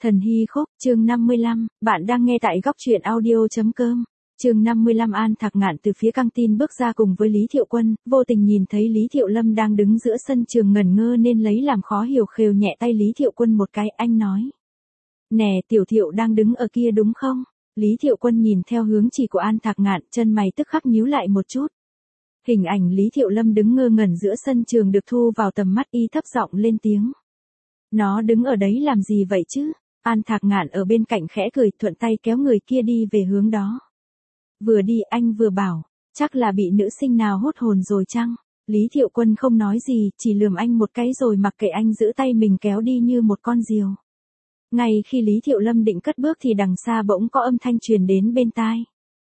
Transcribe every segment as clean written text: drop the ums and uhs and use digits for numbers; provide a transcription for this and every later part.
Thần Hy Khúc, chương 55, bạn đang nghe tại góc truyện audio.com. Chương 55. An Thạc Ngạn từ phía căng tin bước ra cùng với Lý Thiệu Quân, vô tình nhìn thấy Lý Thiệu Lâm đang đứng giữa sân trường ngẩn ngơ nên lấy làm khó hiểu, khều nhẹ tay Lý Thiệu Quân một cái, anh nói. Nè, Tiểu Thiệu đang đứng ở kia đúng không? Lý Thiệu Quân nhìn theo hướng chỉ của An Thạc Ngạn, chân mày tức khắc nhíu lại một chút. Hình ảnh Lý Thiệu Lâm đứng ngơ ngẩn giữa sân trường được thu vào tầm mắt, y thấp giọng lên tiếng. Nó đứng ở đấy làm gì vậy chứ? An Thạc Ngạn ở bên cạnh khẽ cười, thuận tay kéo người kia đi về hướng đó. Vừa đi anh vừa bảo, chắc là bị nữ sinh nào hút hồn rồi chăng? Lý Thiệu Quân không nói gì, chỉ lườm anh một cái rồi mặc kệ anh giữ tay mình kéo đi như một con diều. Ngay khi Lý Thiệu Lâm định cất bước thì đằng xa bỗng có âm thanh truyền đến bên tai.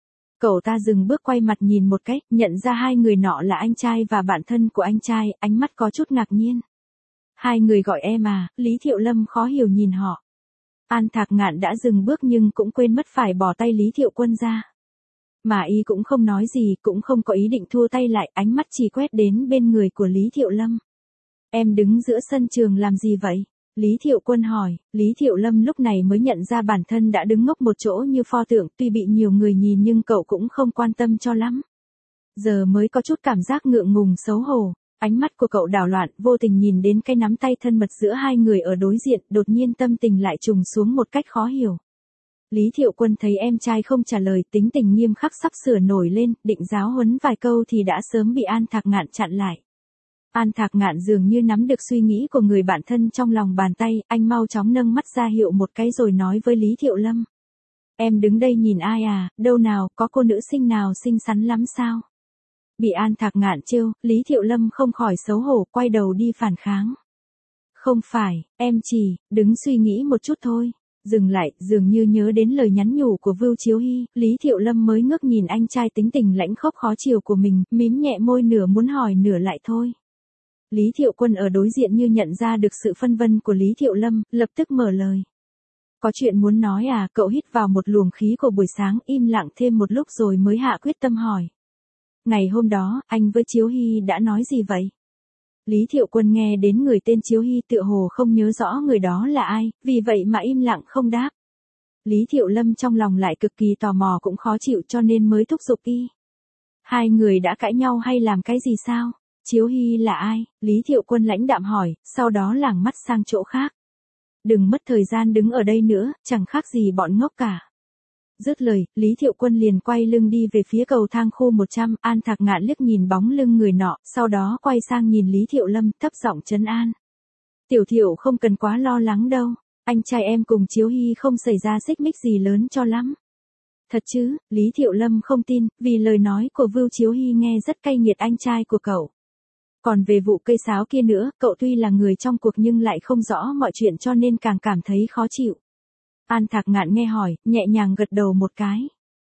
Cậu ta dừng bước quay mặt nhìn một cái, nhận ra hai người nọ là anh trai và bạn thân của anh trai, ánh mắt có chút ngạc nhiên. Hai người gọi em à? Lý Thiệu Lâm khó hiểu nhìn họ. An Thạc Ngạn đã dừng bước nhưng cũng quên mất phải bỏ tay Lý Thiệu Quân ra. Mà y cũng không nói gì, cũng không có ý định thua tay lại, ánh mắt chỉ quét đến bên người của Lý Thiệu Lâm. Em đứng giữa sân trường làm gì vậy? Lý Thiệu Quân hỏi. Lý Thiệu Lâm lúc này mới nhận ra bản thân đã đứng ngốc một chỗ như pho tượng, tuy bị nhiều người nhìn nhưng cậu cũng không quan tâm cho lắm. Giờ mới có chút cảm giác ngượng ngùng xấu hổ. Ánh mắt của cậu đảo loạn, vô tình nhìn đến cái nắm tay thân mật giữa hai người ở đối diện, đột nhiên tâm tình lại trùng xuống một cách khó hiểu. Lý Thiệu Quân thấy em trai không trả lời, tính tình nghiêm khắc sắp sửa nổi lên, định giáo huấn vài câu thì đã sớm bị An Thạc Ngạn chặn lại. An Thạc Ngạn dường như nắm được suy nghĩ của người bạn thân trong lòng bàn tay, anh mau chóng nâng mắt ra hiệu một cái rồi nói với Lý Thiệu Lâm. Em đứng đây nhìn ai à, đâu nào, có cô nữ sinh nào xinh xắn lắm sao? Bị An Thạc Ngạn trêu, Lý Thiệu Lâm không khỏi xấu hổ, quay đầu đi phản kháng. Không phải, em chỉ, đứng suy nghĩ một chút thôi. Dừng lại, dường như nhớ đến lời nhắn nhủ của Vưu Chiếu Hy, Lý Thiệu Lâm mới ngước nhìn anh trai tính tình lãnh khốc khó chiều của mình, mím nhẹ môi nửa muốn hỏi nửa lại thôi. Lý Thiệu Quân ở đối diện như nhận ra được sự phân vân của Lý Thiệu Lâm, lập tức mở lời. Có chuyện muốn nói à? Cậu hít vào một luồng khí của buổi sáng, im lặng thêm một lúc rồi mới hạ quyết tâm hỏi. Ngày hôm đó, anh với Chiếu Hy đã nói gì vậy? Lý Thiệu Quân nghe đến người tên Chiếu Hy tựa hồ không nhớ rõ người đó là ai, vì vậy mà im lặng không đáp. Lý Thiệu Lâm trong lòng lại cực kỳ tò mò cũng khó chịu cho nên mới thúc giục y. Hai người đã cãi nhau hay làm cái gì sao? Chiếu Hy là ai? Lý Thiệu Quân lãnh đạm hỏi, sau đó lảng mắt sang chỗ khác. Đừng mất thời gian đứng ở đây nữa, chẳng khác gì bọn ngốc cả. Dứt lời, Lý Thiệu Quân liền quay lưng đi về phía cầu thang khu 100, An Thạc Ngạn liếc nhìn bóng lưng người nọ, sau đó quay sang nhìn Lý Thiệu Lâm, thấp giọng trấn an. Tiểu Thiệu không cần quá lo lắng đâu, anh trai em cùng Chiếu Hy không xảy ra xích mích gì lớn cho lắm. Thật chứ? Lý Thiệu Lâm không tin, vì lời nói của Vưu Chiếu Hy nghe rất cay nghiệt anh trai của cậu. Còn về vụ cây sáo kia nữa, cậu tuy là người trong cuộc nhưng lại không rõ mọi chuyện cho nên càng cảm thấy khó chịu. An Thạc Ngạn nghe hỏi, nhẹ nhàng gật đầu một cái.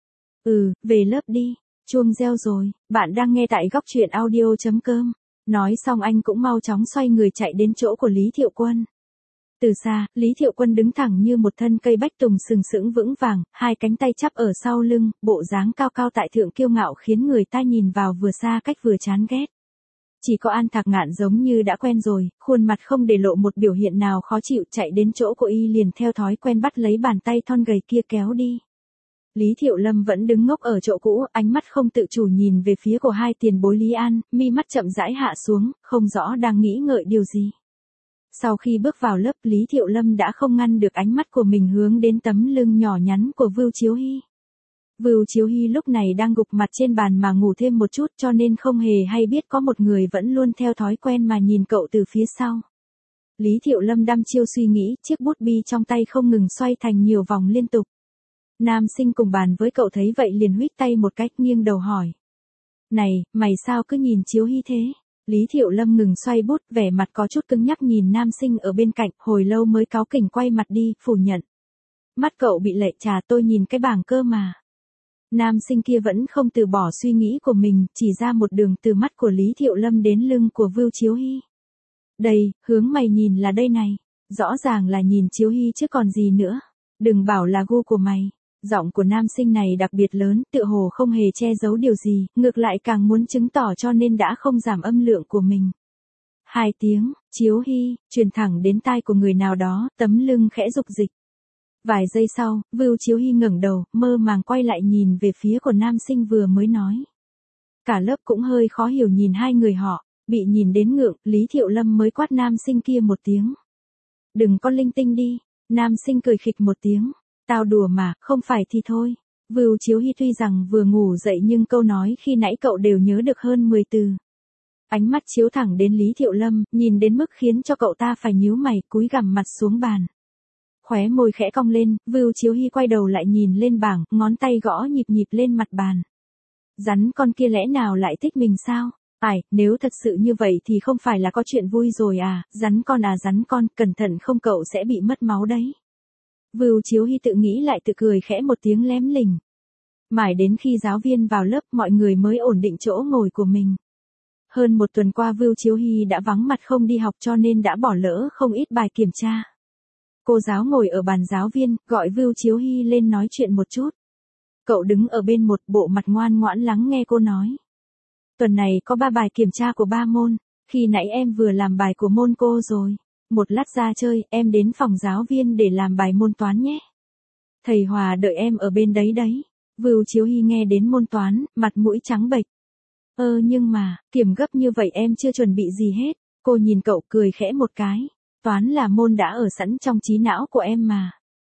Về lớp đi, chuông reo rồi, bạn đang nghe tại góc truyện audio.com. Nói xong anh cũng mau chóng xoay người chạy đến chỗ của Lý Thiệu Quân. Từ xa, Lý Thiệu Quân đứng thẳng như một thân cây bách tùng sừng sững vững vàng, hai cánh tay chắp ở sau lưng, bộ dáng cao cao tại thượng kiêu ngạo khiến người ta nhìn vào vừa xa cách vừa chán ghét. Chỉ có An Thạc Ngạn giống như đã quen rồi, khuôn mặt không để lộ một biểu hiện nào khó chịu, chạy đến chỗ của y liền theo thói quen bắt lấy bàn tay thon gầy kia kéo đi. Lý Thiệu Lâm vẫn đứng ngốc ở chỗ cũ, ánh mắt không tự chủ nhìn về phía của hai tiền bối Lý An, mi mắt chậm rãi hạ xuống, không rõ đang nghĩ ngợi điều gì. Sau khi bước vào lớp, Lý Thiệu Lâm đã không ngăn được ánh mắt của mình hướng đến tấm lưng nhỏ nhắn của Vưu Chiếu Hy. Vưu Chiếu Hy lúc này đang gục mặt trên bàn mà ngủ thêm một chút cho nên không hề hay biết có một người vẫn luôn theo thói quen mà nhìn cậu từ phía sau. Lý Thiệu Lâm đăm chiêu suy nghĩ, chiếc bút bi trong tay không ngừng xoay thành nhiều vòng liên tục. Nam sinh cùng bàn với cậu thấy vậy liền huých tay một cách nghiêng đầu hỏi. Này, mày sao cứ nhìn Chiếu Hy thế? Lý Thiệu Lâm ngừng xoay bút, vẻ mặt có chút cứng nhắc nhìn nam sinh ở bên cạnh, hồi lâu mới cáu kỉnh quay mặt đi, phủ nhận. Mắt cậu bị lệ trà, tôi nhìn cái bảng cơ mà. Nam sinh kia vẫn không từ bỏ suy nghĩ của mình, chỉ ra một đường từ mắt của Lý Thiệu Lâm đến lưng của Vưu Chiếu Hy. Đây, hướng mày nhìn là đây này. Rõ ràng là nhìn Chiếu Hy chứ còn gì nữa. Đừng bảo là gu của mày. Giọng của nam sinh này đặc biệt lớn, tựa hồ không hề che giấu điều gì, ngược lại càng muốn chứng tỏ cho nên đã không giảm âm lượng của mình. 2 tiếng, Chiếu Hy, truyền thẳng đến tai của người nào đó, tấm lưng khẽ rục dịch. Vài giây sau, Vưu Chiếu Hy ngẩng đầu, mơ màng quay lại nhìn về phía của nam sinh vừa mới nói. Cả lớp cũng hơi khó hiểu nhìn hai người họ, bị nhìn đến ngượng, Lý Thiệu Lâm mới quát nam sinh kia một tiếng. Đừng có linh tinh đi, nam sinh cười khịch một tiếng. Tao đùa mà, không phải thì thôi. Vưu Chiếu Hy tuy rằng vừa ngủ dậy nhưng câu nói khi nãy cậu đều nhớ được hơn 10 từ. Ánh mắt chiếu thẳng đến Lý Thiệu Lâm, nhìn đến mức khiến cho cậu ta phải nhíu mày, cúi gằm mặt xuống bàn. Khóe môi khẽ cong lên, Vưu Chiếu Hy quay đầu lại nhìn lên bảng, ngón tay gõ nhịp nhịp lên mặt bàn. Rắn con kia lẽ nào lại thích mình sao? Nếu thật sự như vậy thì không phải là có chuyện vui rồi à, rắn con, cẩn thận không cậu sẽ bị mất máu đấy. Vưu Chiếu Hy tự nghĩ lại tự cười khẽ một tiếng lém lỉnh. Mãi đến khi giáo viên vào lớp mọi người mới ổn định chỗ ngồi của mình. Hơn một tuần qua Vưu Chiếu Hy đã vắng mặt không đi học cho nên đã bỏ lỡ không ít bài kiểm tra. Cô giáo ngồi ở bàn giáo viên, gọi Vưu Chiếu Hy lên nói chuyện một chút. Cậu đứng ở bên một bộ mặt ngoan ngoãn lắng nghe cô nói. Tuần này có 3 bài kiểm tra của 3 môn, khi nãy em vừa làm bài của môn cô rồi. Một lát ra chơi, em đến phòng giáo viên để làm bài môn toán nhé. Thầy Hòa đợi em ở bên đấy đấy. Vưu Chiếu Hy nghe đến môn toán, mặt mũi trắng bệch. Nhưng mà, kiểm gấp như vậy em chưa chuẩn bị gì hết. Cô nhìn cậu cười khẽ một cái. Toán là môn đã ở sẵn trong trí não của em mà.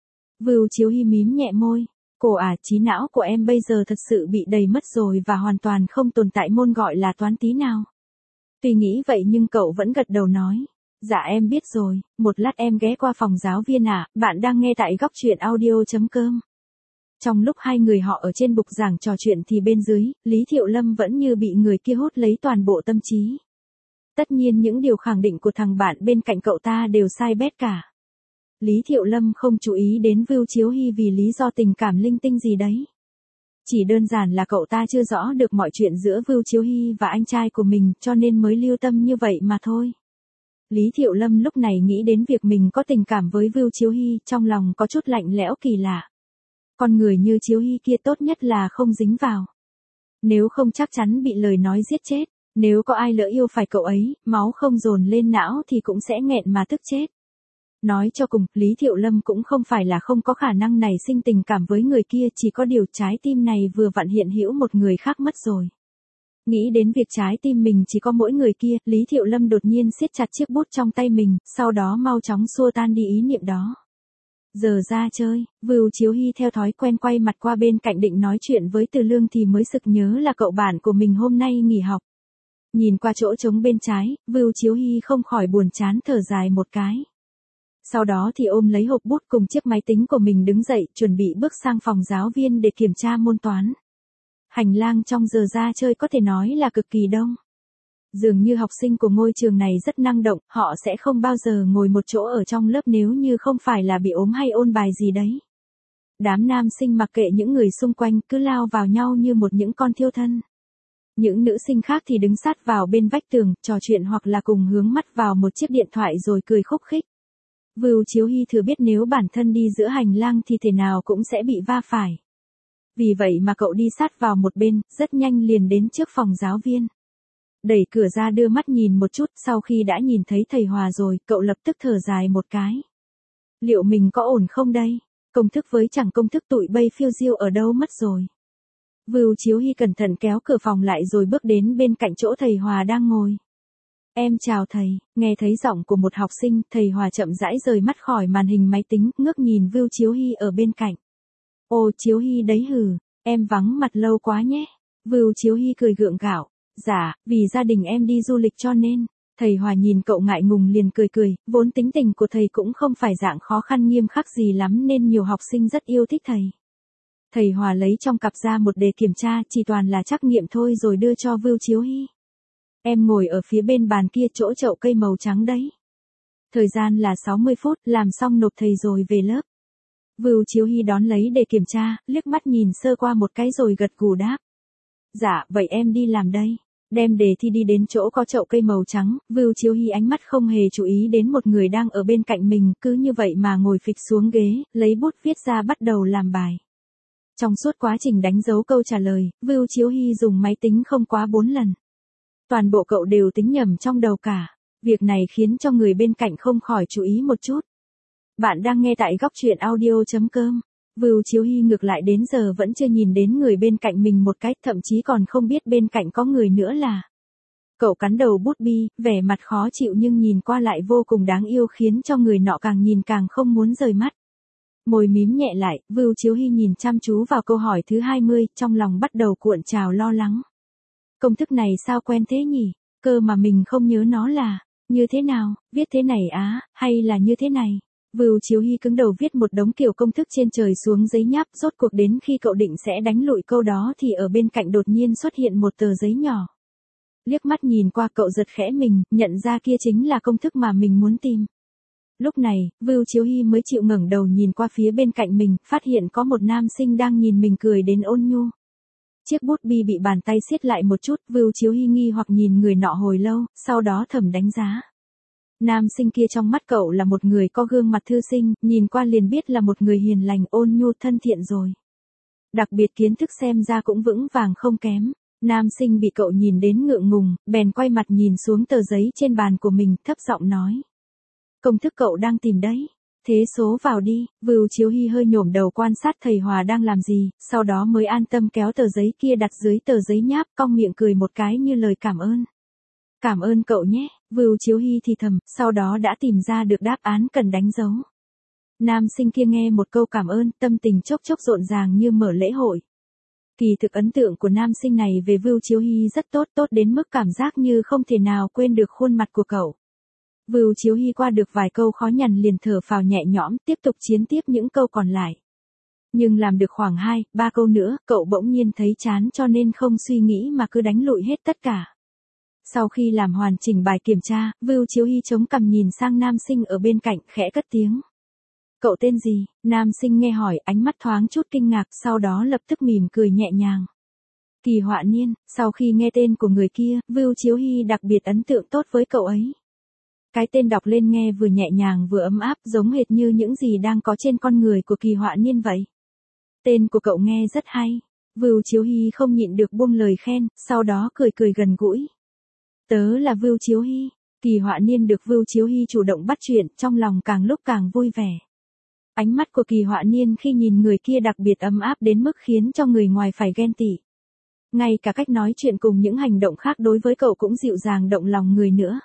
Vưu Chiếu Hy mím nhẹ môi. Cô trí não của em bây giờ thật sự bị đầy mất rồi và hoàn toàn không tồn tại môn gọi là toán tí nào. Tuy nghĩ vậy nhưng cậu vẫn gật đầu nói. Dạ em biết rồi, một lát em ghé qua phòng giáo viên bạn đang nghe tại góc truyện audio.com. Trong lúc hai người họ ở trên bục giảng trò chuyện thì bên dưới, Lý Thiệu Lâm vẫn như bị người kia hút lấy toàn bộ tâm trí. Tất nhiên những điều khẳng định của thằng bạn bên cạnh cậu ta đều sai bét cả. Lý Thiệu Lâm không chú ý đến Vưu Chiếu Hy vì lý do tình cảm linh tinh gì đấy. Chỉ đơn giản là cậu ta chưa rõ được mọi chuyện giữa Vưu Chiếu Hy và anh trai của mình cho nên mới lưu tâm như vậy mà thôi. Lý Thiệu Lâm lúc này nghĩ đến việc mình có tình cảm với Vưu Chiếu Hy, trong lòng có chút lạnh lẽo kỳ lạ. Con người như Chiếu Hy kia tốt nhất là không dính vào. Nếu không chắc chắn bị lời nói giết chết, nếu có ai lỡ yêu phải cậu ấy, máu không dồn lên não thì cũng sẽ nghẹn mà tức chết. Nói cho cùng, Lý Thiệu Lâm cũng không phải là không có khả năng nảy sinh tình cảm với người kia, chỉ có điều trái tim này vừa vặn hiện hữu một người khác mất rồi. Nghĩ đến việc trái tim mình chỉ có mỗi người kia, Lý Thiệu Lâm đột nhiên siết chặt chiếc bút trong tay mình, sau đó mau chóng xua tan đi ý niệm đó. Giờ ra chơi, Vưu Chiếu Hy theo thói quen quay mặt qua bên cạnh định nói chuyện với Từ Lương thì mới sực nhớ là cậu bạn của mình hôm nay nghỉ học. Nhìn qua chỗ trống bên trái, Vưu Chiếu Hy không khỏi buồn chán thở dài một cái. Sau đó thì ôm lấy hộp bút cùng chiếc máy tính của mình đứng dậy, chuẩn bị bước sang phòng giáo viên để kiểm tra môn toán. Hành lang trong giờ ra chơi có thể nói là cực kỳ đông. Dường như học sinh của ngôi trường này rất năng động, họ sẽ không bao giờ ngồi một chỗ ở trong lớp nếu như không phải là bị ốm hay ôn bài gì đấy. Đám nam sinh mặc kệ những người xung quanh cứ lao vào nhau như những con thiêu thân. Những nữ sinh khác thì đứng sát vào bên vách tường, trò chuyện hoặc là cùng hướng mắt vào một chiếc điện thoại rồi cười khúc khích. Vưu Chiếu Hy thừa biết nếu bản thân đi giữa hành lang thì thể nào cũng sẽ bị va phải. Vì vậy mà cậu đi sát vào một bên, rất nhanh liền đến trước phòng giáo viên. Đẩy cửa ra đưa mắt nhìn một chút, sau khi đã nhìn thấy thầy Hòa rồi, cậu lập tức thở dài một cái. Liệu mình có ổn không đây? Công thức với chẳng công thức tụi bay phiêu diêu ở đâu mất rồi? Vưu Chiếu Hy cẩn thận kéo cửa phòng lại rồi bước đến bên cạnh chỗ thầy Hòa đang ngồi. Em chào thầy, nghe thấy giọng của một học sinh, thầy Hòa chậm rãi rời mắt khỏi màn hình máy tính, ngước nhìn Vưu Chiếu Hy ở bên cạnh. Ô Chiếu Hy đấy hừ, em vắng mặt lâu quá nhé. Vưu Chiếu Hy cười gượng gạo. Dạ, vì gia đình em đi du lịch cho nên. Thầy Hòa nhìn cậu ngại ngùng liền cười, vốn tính tình của thầy cũng không phải dạng khó khăn nghiêm khắc gì lắm nên nhiều học sinh rất yêu thích thầy. Thầy Hòa lấy trong cặp ra một đề kiểm tra, chỉ toàn là trắc nghiệm thôi rồi đưa cho Vưu Chiếu Hy. Em ngồi ở phía bên bàn kia chỗ chậu cây màu trắng đấy. Thời gian là 60 phút, làm xong nộp thầy rồi về lớp. Vưu Chiếu Hy đón lấy đề kiểm tra, liếc mắt nhìn sơ qua một cái rồi gật gù đáp. Dạ, vậy em đi làm đây. Đem đề thi đi đến chỗ có chậu cây màu trắng, Vưu Chiếu Hy ánh mắt không hề chú ý đến một người đang ở bên cạnh mình, cứ như vậy mà ngồi phịch xuống ghế, lấy bút viết ra bắt đầu làm bài. Trong suốt quá trình đánh dấu câu trả lời, Vưu Chiếu Hy dùng máy tính không quá 4 lần. Toàn bộ cậu đều tính nhầm trong đầu cả. Việc này khiến cho người bên cạnh không khỏi chú ý một chút. Bạn đang nghe tại góc truyện audio.com. Vưu Chiếu Hy ngược lại đến giờ vẫn chưa nhìn đến người bên cạnh mình một cái, thậm chí còn không biết bên cạnh có người nữa là. Cậu cắn đầu bút bi, vẻ mặt khó chịu nhưng nhìn qua lại vô cùng đáng yêu khiến cho người nọ càng nhìn càng không muốn rời mắt. Môi mím nhẹ lại, Vưu Chiếu Hy nhìn chăm chú vào câu hỏi thứ 20, trong lòng bắt đầu cuộn trào lo lắng. Công thức này sao quen thế nhỉ? Cơ mà mình không nhớ nó là như thế nào, viết thế này á, hay là như thế này? Vưu Chiếu Hy cứng đầu viết một đống kiểu công thức trên trời xuống giấy nháp, rốt cuộc đến khi cậu định sẽ đánh lụi câu đó thì ở bên cạnh đột nhiên xuất hiện một tờ giấy nhỏ. Liếc mắt nhìn qua cậu giật khẽ mình, nhận ra kia chính là công thức mà mình muốn tìm. Lúc này, Vưu Chiếu Hy mới chịu ngẩng đầu nhìn qua phía bên cạnh mình, phát hiện có một nam sinh đang nhìn mình cười đến ôn nhu. Chiếc bút bi bị bàn tay siết lại một chút, Vưu Chiếu Hy nghi hoặc nhìn người nọ hồi lâu, sau đó thầm đánh giá. Nam sinh kia trong mắt cậu là một người có gương mặt thư sinh, nhìn qua liền biết là một người hiền lành ôn nhu thân thiện rồi. Đặc biệt kiến thức xem ra cũng vững vàng không kém. Nam sinh bị cậu nhìn đến ngượng ngùng, bèn quay mặt nhìn xuống tờ giấy trên bàn của mình, thấp giọng nói. Công thức cậu đang tìm đấy. Thế số vào đi. Vưu Chiếu Hy hơi nhổm đầu quan sát thầy Hòa đang làm gì, sau đó mới an tâm kéo tờ giấy kia đặt dưới tờ giấy nháp, cong miệng cười một cái như lời cảm ơn. Cảm ơn cậu nhé, Vưu Chiếu Hy thì thầm, sau đó đã tìm ra được đáp án cần đánh dấu. Nam sinh kia nghe một câu cảm ơn, tâm tình chốc chốc rộn ràng như mở lễ hội. Kỳ thực ấn tượng của nam sinh này về Vưu Chiếu Hy rất tốt, tốt đến mức cảm giác như không thể nào quên được khuôn mặt của cậu. Vưu Chiếu Hy qua được vài câu khó nhằn liền thở phào nhẹ nhõm, tiếp tục chiến tiếp những câu còn lại. Nhưng làm được khoảng 2-3 câu nữa, cậu bỗng nhiên thấy chán cho nên không suy nghĩ mà cứ đánh lụi hết tất cả. Sau khi làm hoàn chỉnh bài kiểm tra, Vưu Chiếu Hy chống cằm nhìn sang nam sinh ở bên cạnh, khẽ cất tiếng. Cậu tên gì? Nam sinh nghe hỏi, ánh mắt thoáng chút kinh ngạc, sau đó lập tức mỉm cười nhẹ nhàng. Kỳ Họa Niên. Sau khi nghe tên của người kia, Vưu Chiếu Hy đặc biệt ấn tượng tốt với cậu ấy. Cái tên đọc lên nghe vừa nhẹ nhàng vừa ấm áp, giống hệt như những gì đang có trên con người của Kỳ Họa Niên vậy. Tên của cậu nghe rất hay. Vưu Chiếu Hy không nhịn được buông lời khen, sau đó cười cười gần gũi. Tớ là Vưu Chiếu Hy. Kỳ Họa Niên được Vưu Chiếu Hy chủ động bắt chuyện, trong lòng càng lúc càng vui vẻ. Ánh mắt của Kỳ Họa Niên khi nhìn người kia đặc biệt ấm áp đến mức khiến cho người ngoài phải ghen tị. Ngay cả cách nói chuyện cùng những hành động khác đối với cậu cũng dịu dàng động lòng người nữa.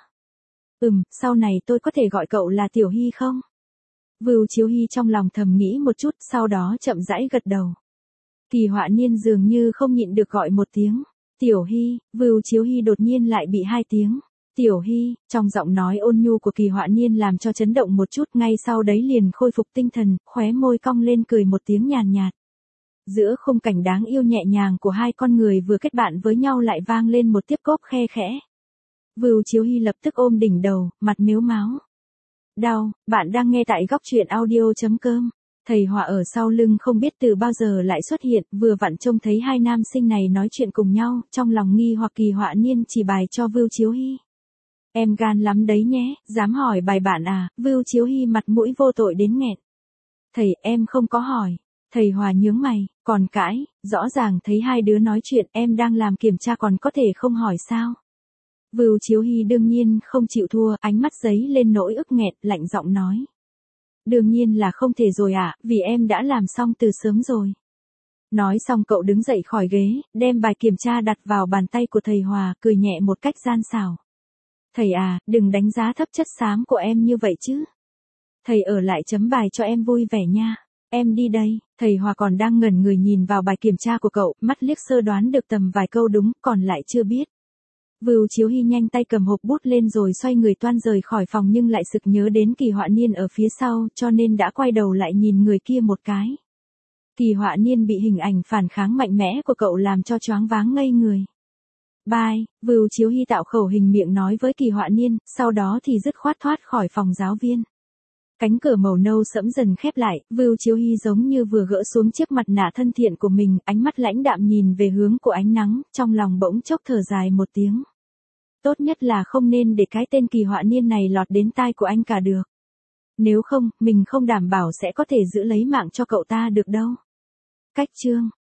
Sau này tôi có thể gọi cậu là Tiểu Hy không? Vưu Chiếu Hy trong lòng thầm nghĩ một chút, sau đó chậm rãi gật đầu. Kỳ Họa Niên dường như không nhịn được gọi một tiếng. Tiểu Hy. Vưu Chiếu Hy đột nhiên lại bị 2 tiếng. Tiểu Hy, trong giọng nói ôn nhu của Kỳ Họa Niên làm cho chấn động một chút, ngay sau đấy liền khôi phục tinh thần, khóe môi cong lên cười một tiếng nhàn nhạt. Giữa khung cảnh đáng yêu nhẹ nhàng của hai con người vừa kết bạn với nhau lại vang lên một tiếp cốp khe khẽ. Vưu Chiếu Hy lập tức ôm đỉnh đầu, mặt mếu máo. Đau. Bạn đang nghe tại góc truyện audio.com. Thầy Hòa ở sau lưng không biết từ bao giờ lại xuất hiện, vừa vặn trông thấy hai nam sinh này nói chuyện cùng nhau, trong lòng nghi hoặc Kỳ Họa Niên chỉ bài cho Vưu Chiếu Hy. Em gan lắm đấy nhé, dám hỏi bài bạn à? Vưu Chiếu Hy mặt mũi vô tội đến nghẹn. Thầy, em không có hỏi. Thầy Hòa nhướng mày, còn cãi, rõ ràng thấy hai đứa nói chuyện, em đang làm kiểm tra còn có thể không hỏi sao? Vưu Chiếu Hy đương nhiên không chịu thua, ánh mắt giấy lên nỗi ức nghẹt, lạnh giọng nói. Đương nhiên là không thể rồi ạ, vì em đã làm xong từ sớm rồi. Nói xong cậu đứng dậy khỏi ghế, đem bài kiểm tra đặt vào bàn tay của thầy Hòa, cười nhẹ một cách gian xảo. Thầy à, đừng đánh giá thấp chất xám của em như vậy chứ. Thầy ở lại chấm bài cho em vui vẻ nha. Em đi đây. Thầy Hòa còn đang ngẩn người nhìn vào bài kiểm tra của cậu, mắt liếc sơ đoán được tầm vài câu đúng, còn lại chưa biết. Vưu Chiếu Hy nhanh tay cầm hộp bút lên rồi xoay người toan rời khỏi phòng nhưng lại sực nhớ đến Kỳ Họa Niên ở phía sau, cho nên đã quay đầu lại nhìn người kia một cái. Kỳ Họa Niên bị hình ảnh phản kháng mạnh mẽ của cậu làm cho choáng váng ngây người. Bye. Vưu Chiếu Hy tạo khẩu hình miệng nói với Kỳ Họa Niên, sau đó thì dứt khoát thoát khỏi phòng giáo viên. Cánh cửa màu nâu sẫm dần khép lại, Vưu Chiếu Hy giống như vừa gỡ xuống chiếc mặt nạ thân thiện của mình, ánh mắt lãnh đạm nhìn về hướng của ánh nắng, trong lòng bỗng chốc thở dài một tiếng. Tốt nhất là không nên để cái tên Kỳ Họa Niên này lọt đến tai của anh cả được. Nếu không, mình không đảm bảo sẽ có thể giữ lấy mạng cho cậu ta được đâu. Cách chương